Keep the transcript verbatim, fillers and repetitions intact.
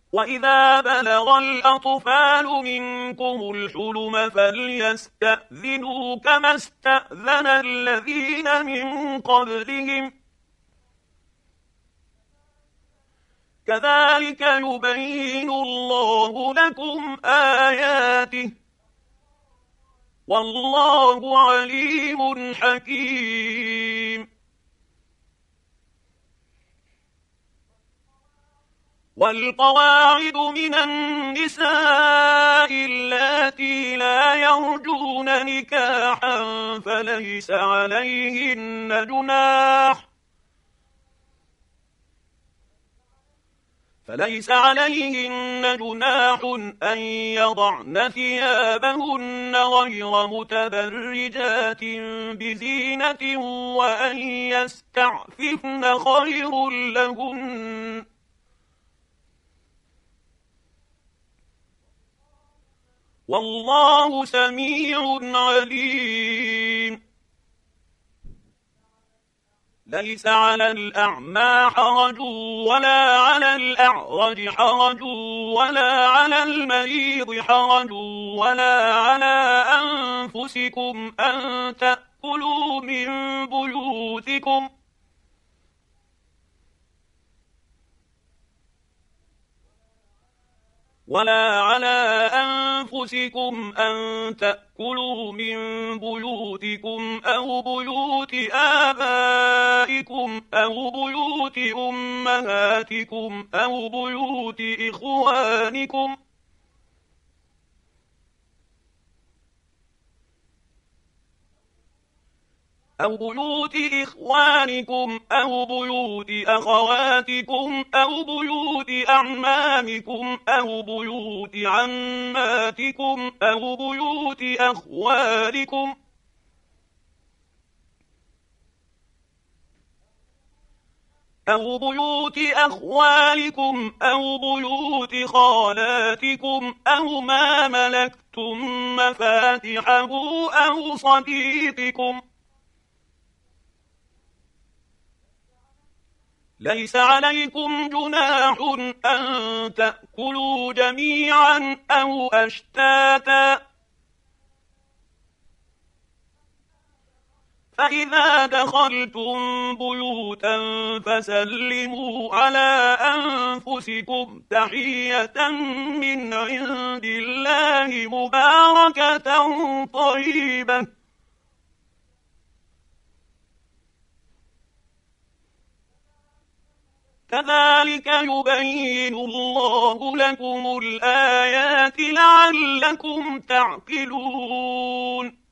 وإذا بلغ الأطفال منكم الحلم فليستأذنوا كما استأذن الذين من قبلهم كذلك يبين الله لكم آياته والله عليم حكيم. والقواعد من النساء اللاتي لا يرجون نكاحا فليس عليهن جناح فليس عليهن جناح أن يضعن ثيابهن غير متبرجات بزينة وأن يستعففن خير لهن والله سميع عليم. ليس على الأعمى حرج ولا على الأعرج حرج ولا على المريض حرج ولا على أنفسكم أن تأكلوا من بيوتكم ولا على أنفسكم أن تأكلوا من بيوتكم أو بيوت آبائكم أو بيوت أمهاتكم أو بيوت إخوانكم أو بيوت إخوانكم أو بيوت أخواتكم أو بيوت أعمامكم أو بيوت عماتكم أو بيوت أخوالكم أو بيوت أخوالكم أو بيوت خالاتكم أو ما ملكتم مفاتحه أو صديقكم ليس عليكم جناح أن تأكلوا جميعا أو أشتاتا فإذا دخلتم بيوتا فسلموا على أنفسكم تحية من عند الله مباركة طيبة كذلك يبين الله لكم الآيات لعلكم تعقلون.